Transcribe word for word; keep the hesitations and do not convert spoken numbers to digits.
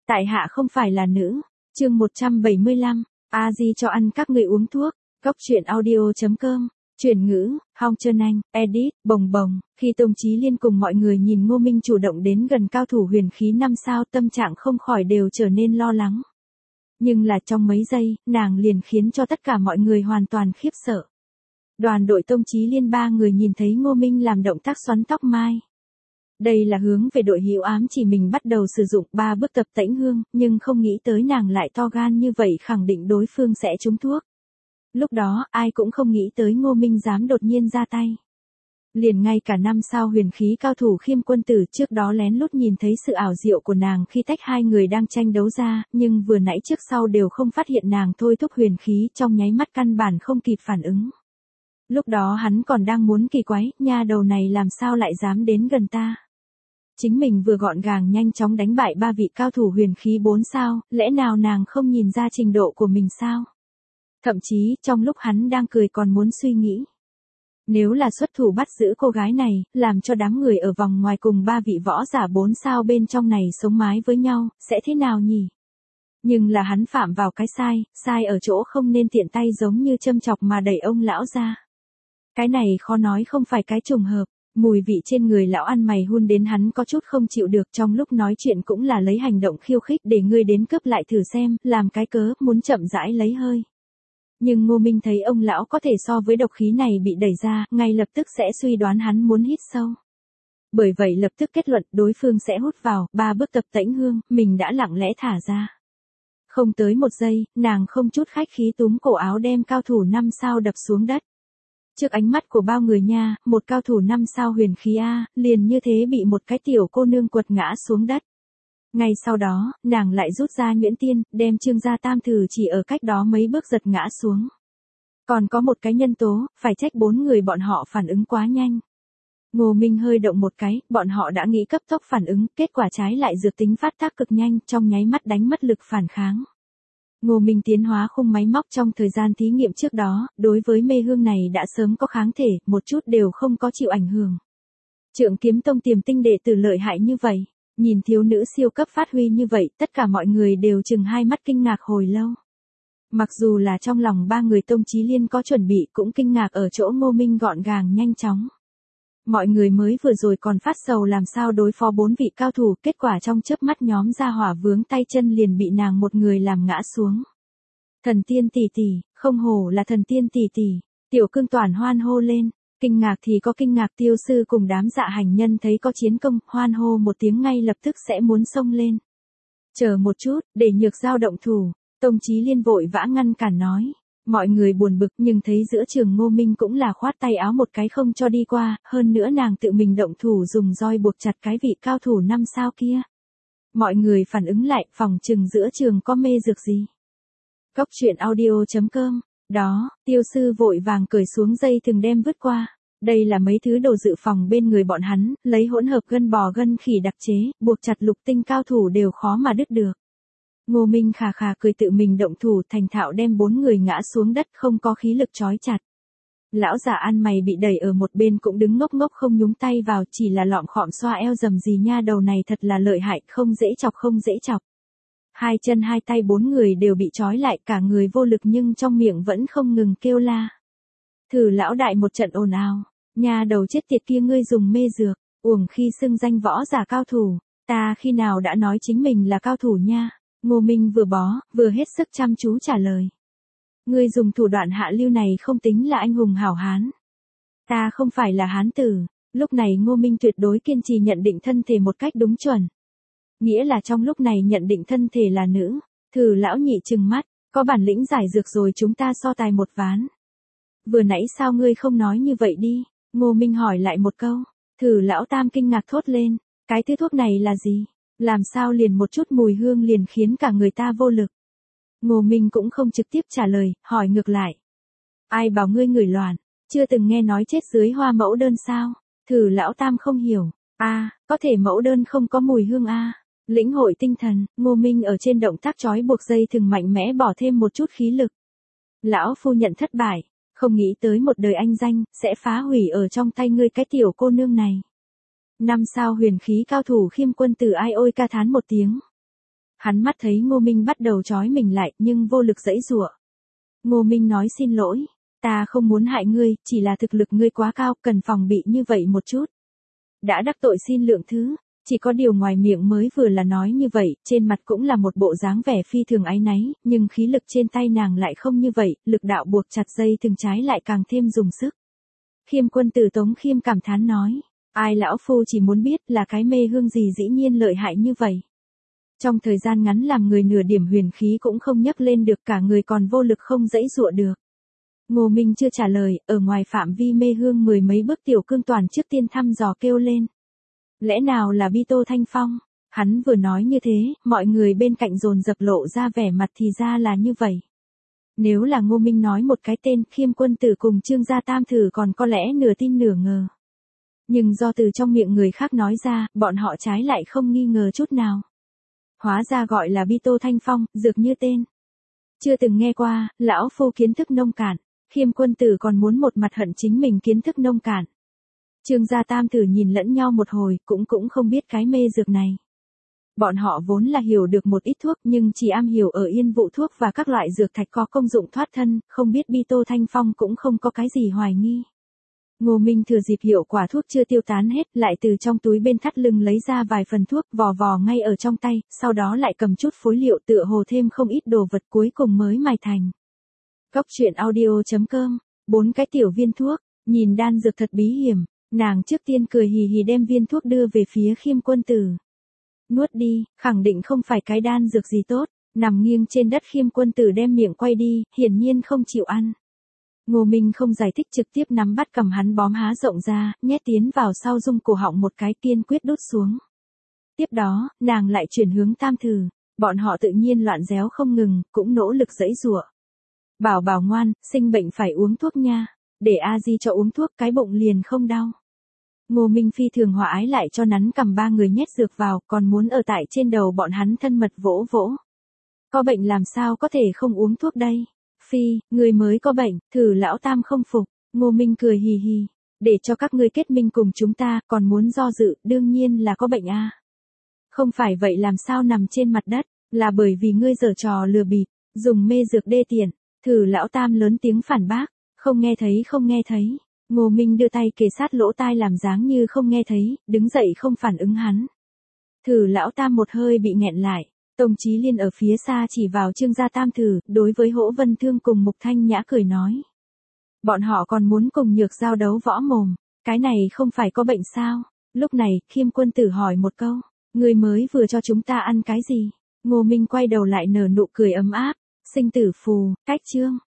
Tại hạ không phải là nữ. Chương một trăm bảy mươi lăm, A Di cho ăn các người uống thuốc. Góc truyện audio chấm com. Chuyển ngữ, Hong Trơn Anh, edit, bồng bồng. Khi Tông Chí Liên cùng mọi người nhìn Ngô Minh chủ động đến gần cao thủ huyền khí năm sao, tâm trạng không khỏi đều trở nên lo lắng. Nhưng là trong mấy giây, nàng liền khiến cho tất cả mọi người hoàn toàn khiếp sợ. Đoàn đội Tông Chí Liên ba người nhìn thấy Ngô Minh làm động tác xoắn tóc mai. Đây là hướng về đội hữu ám chỉ mình bắt đầu sử dụng ba bước tập tễnh hương, nhưng không nghĩ tới nàng lại to gan như vậy, khẳng định đối phương sẽ trúng thuốc. Lúc đó, ai cũng không nghĩ tới Ngô Minh dám đột nhiên ra tay. Liền ngay cả năm sao huyền khí cao thủ Khiêm Quân Tử trước đó lén lút nhìn thấy sự ảo diệu của nàng khi tách hai người đang tranh đấu ra, nhưng vừa nãy trước sau đều không phát hiện nàng thôi thúc huyền khí, trong nháy mắt căn bản không kịp phản ứng. Lúc đó hắn còn đang muốn kỳ quái, nha đầu này làm sao lại dám đến gần ta. Chính mình vừa gọn gàng nhanh chóng đánh bại ba vị cao thủ huyền khí bốn sao, lẽ nào nàng không nhìn ra trình độ của mình sao? Thậm chí, trong lúc hắn đang cười còn muốn suy nghĩ. Nếu là xuất thủ bắt giữ cô gái này, làm cho đám người ở vòng ngoài cùng ba vị võ giả bốn sao bên trong này sống mái với nhau, sẽ thế nào nhỉ? Nhưng là hắn phạm vào cái sai, sai ở chỗ không nên tiện tay giống như châm chọc mà đẩy ông lão ra. Cái này khó nói không phải cái trùng hợp. Mùi vị trên người lão ăn mày hun đến hắn có chút không chịu được, trong lúc nói chuyện cũng là lấy hành động khiêu khích để ngươi đến cướp lại thử xem, làm cái cớ, muốn chậm rãi lấy hơi. Nhưng Ngô Minh thấy ông lão có thể so với độc khí này bị đẩy ra, ngay lập tức sẽ suy đoán hắn muốn hít sâu. Bởi vậy lập tức kết luận đối phương sẽ hút vào, ba bước tập tễnh hương, mình đã lặng lẽ thả ra. Không tới một giây, nàng không chút khách khí túm cổ áo đem cao thủ năm sao đập xuống đất. Trước ánh mắt của bao người nha, một cao thủ năm sao huyền khí A, liền như thế bị một cái tiểu cô nương quật ngã xuống đất. Ngay sau đó, nàng lại rút ra nhuyễn tiên, đem Trương Gia Tam Thử chỉ ở cách đó mấy bước giật ngã xuống. Còn có một cái nhân tố, phải trách bốn người bọn họ phản ứng quá nhanh. Ngô Minh hơi động một cái, bọn họ đã nghĩ cấp tốc phản ứng, kết quả trái lại dược tính phát tác cực nhanh, trong nháy mắt đánh mất lực phản kháng. Ngô Minh tiến hóa khung máy móc trong thời gian thí nghiệm trước đó, đối với mê hương này đã sớm có kháng thể, một chút đều không có chịu ảnh hưởng. Trượng Kiếm Tông tiềm tinh đệ tử lợi hại như vậy, nhìn thiếu nữ siêu cấp phát huy như vậy, tất cả mọi người đều chừng hai mắt kinh ngạc hồi lâu. Mặc dù là trong lòng ba người Tông Chí Liên có chuẩn bị, cũng kinh ngạc ở chỗ Ngô Minh gọn gàng nhanh chóng. Mọi người mới vừa rồi còn phát sầu làm sao đối phó bốn vị cao thủ, kết quả trong chớp mắt nhóm gia hỏa vướng tay chân liền bị nàng một người làm ngã xuống. Thần tiên tỷ tỷ, không hổ là thần tiên tỷ tỷ, Tiểu Cương toàn hoan hô lên, kinh ngạc thì có kinh ngạc, Tiêu sư cùng đám dạ hành nhân thấy có chiến công, hoan hô một tiếng ngay lập tức sẽ muốn xông lên. Chờ một chút, để Nhược Giao động thủ, Tông Chí Liên vội vã ngăn cản nói. Mọi người buồn bực nhưng thấy giữa trường Ngô Minh cũng là khoát tay áo một cái không cho đi qua, hơn nữa nàng tự mình động thủ dùng roi buộc chặt cái vị cao thủ năm sao kia. Mọi người phản ứng lại, phòng trừng giữa trường có mê dược gì. Góc truyện audio chấm com, đó, Tiêu sư vội vàng cởi xuống dây thừng đem vứt qua. Đây là mấy thứ đồ dự phòng bên người bọn hắn, lấy hỗn hợp gân bò gân khỉ đặc chế, buộc chặt lục tinh cao thủ đều khó mà đứt được. Ngô Minh khà khà cười tự mình động thủ, thành thạo đem bốn người ngã xuống đất, không có khí lực trói chặt. Lão già ăn mày bị đẩy ở một bên cũng đứng ngốc ngốc không nhúng tay vào, chỉ là lọm khọm xoa eo dầm gì nha đầu này thật là lợi hại, không dễ chọc không dễ chọc. Hai chân hai tay bốn người đều bị trói lại, cả người vô lực nhưng trong miệng vẫn không ngừng kêu la. Thử lão đại một trận ồn ào, nha đầu chết tiệt kia ngươi dùng mê dược, uổng khi xưng danh võ giả cao thủ, ta khi nào đã nói chính mình là cao thủ nha. Ngô Minh vừa bó, vừa hết sức chăm chú trả lời. Ngươi dùng thủ đoạn hạ lưu này không tính là anh hùng hảo hán. Ta không phải là hán tử. Lúc này Ngô Minh tuyệt đối kiên trì nhận định thân thể một cách đúng chuẩn. Nghĩa là trong lúc này nhận định thân thể là nữ. Thử lão nhị trừng mắt, có bản lĩnh giải dược rồi chúng ta so tài một ván. Vừa nãy sao ngươi không nói như vậy đi? Ngô Minh hỏi lại một câu. Thử lão tam kinh ngạc thốt lên, cái thứ thuốc này là gì? Làm sao liền một chút mùi hương liền khiến cả người ta vô lực. Ngô Minh cũng không trực tiếp trả lời, hỏi ngược lại. Ai bảo ngươi ngửi loạn, chưa từng nghe nói chết dưới hoa mẫu đơn sao? Thử lão tam không hiểu. A, à, có thể mẫu đơn không có mùi hương a. À. Lĩnh hội tinh thần, Ngô Minh ở trên động tác trói buộc dây thừng mạnh mẽ bỏ thêm một chút khí lực. Lão phu nhận thất bại, không nghĩ tới một đời anh danh, sẽ phá hủy ở trong tay ngươi cái tiểu cô nương này. Năm sao huyền khí cao thủ Khiêm Quân Tử ai ôi ca thán một tiếng. Hắn mắt thấy Ngô Minh bắt đầu trói mình lại nhưng vô lực giãy giụa. Ngô Minh nói xin lỗi, ta không muốn hại ngươi, chỉ là thực lực ngươi quá cao, cần phòng bị như vậy một chút. Đã đắc tội xin lượng thứ, chỉ có điều ngoài miệng mới vừa là nói như vậy, trên mặt cũng là một bộ dáng vẻ phi thường áy náy, nhưng khí lực trên tay nàng lại không như vậy, lực đạo buộc chặt dây thừng trái lại càng thêm dùng sức. Khiêm Quân Tử Tống Khiêm cảm thán nói, ai lão phu chỉ muốn biết là cái mê hương gì dĩ nhiên lợi hại như vậy. Trong thời gian ngắn làm người nửa điểm huyền khí cũng không nhấc lên được, cả người còn vô lực không giãy giụa được. Ngô Minh chưa trả lời, ở ngoài phạm vi mê hương mười mấy bước Tiểu Cương Toàn trước tiên thăm dò kêu lên. Lẽ nào là Bi Tô Thanh Phong? Hắn vừa nói như thế, mọi người bên cạnh dồn dập lộ ra vẻ mặt thì ra là như vậy. Nếu là Ngô Minh nói một cái tên, Khiêm Quân Tử cùng Trương Gia Tam Thử còn có lẽ nửa tin nửa ngờ. Nhưng do từ trong miệng người khác nói ra, bọn họ trái lại không nghi ngờ chút nào. Hóa ra gọi là Bi Tô Thanh Phong, dược như tên. Chưa từng nghe qua, lão phu kiến thức nông cạn, Khiêm Quân Tử còn muốn một mặt hận chính mình kiến thức nông cạn. Trương Gia Tam Tử nhìn lẫn nhau một hồi, cũng cũng không biết cái mê dược này. Bọn họ vốn là hiểu được một ít thuốc nhưng chỉ am hiểu ở yên vụ thuốc và các loại dược thạch có công dụng thoát thân, không biết Bi Tô Thanh Phong cũng không có cái gì hoài nghi. Ngô Minh thừa dịp hiệu quả thuốc chưa tiêu tán hết, lại từ trong túi bên thắt lưng lấy ra vài phần thuốc vò vò ngay ở trong tay, sau đó lại cầm chút phối liệu tựa hồ thêm không ít đồ vật cuối cùng mới mài thành. Góc truyện audio chấm com, bốn cái tiểu viên thuốc, nhìn đan dược thật bí hiểm, nàng trước tiên cười hì hì đem viên thuốc đưa về phía Khiêm Quân Tử. Nuốt đi, khẳng định không phải cái đan dược gì tốt, nằm nghiêng trên đất Khiêm Quân Tử đem miệng quay đi, hiển nhiên không chịu ăn. Ngô Minh không giải thích trực tiếp nắm bắt cầm hắn bóm há rộng ra, nhét tiến vào sau dung cổ họng một cái kiên quyết đút xuống. Tiếp đó, nàng lại chuyển hướng Tam Thử, bọn họ tự nhiên loạn réo không ngừng, cũng nỗ lực giãy giụa. Bảo bảo ngoan, sinh bệnh phải uống thuốc nha, để A Di cho uống thuốc cái bụng liền không đau. Ngô Minh phi thường hòa ái lại cho nắn cầm ba người nhét dược vào, còn muốn ở tại trên đầu bọn hắn thân mật vỗ vỗ. Có bệnh làm sao có thể không uống thuốc đây? Phi, người mới có bệnh, Thử lão Tam không phục. Ngô Minh cười hì hì, để cho các ngươi kết minh cùng chúng ta, còn muốn do dự, đương nhiên là có bệnh a. Không phải vậy làm sao nằm trên mặt đất, là bởi vì ngươi giở trò lừa bịp, dùng mê dược đê tiện. Thử lão Tam lớn tiếng phản bác, không nghe thấy không nghe thấy. Ngô Minh đưa tay kề sát lỗ tai làm dáng như không nghe thấy, đứng dậy không phản ứng hắn. Thử lão Tam một hơi bị nghẹn lại, Tông Chí Liên ở phía xa chỉ vào Trương Gia Tam Thử, đối với Hỗ Vân Thương cùng Mục Thanh Nhã cười nói. Bọn họ còn muốn cùng Nhược Giao đấu võ mồm, cái này không phải có bệnh sao? Lúc này, Khiêm Quân Tử hỏi một câu, người mới vừa cho chúng ta ăn cái gì? Ngô Minh quay đầu lại nở nụ cười ấm áp, sinh tử phù, cách chương.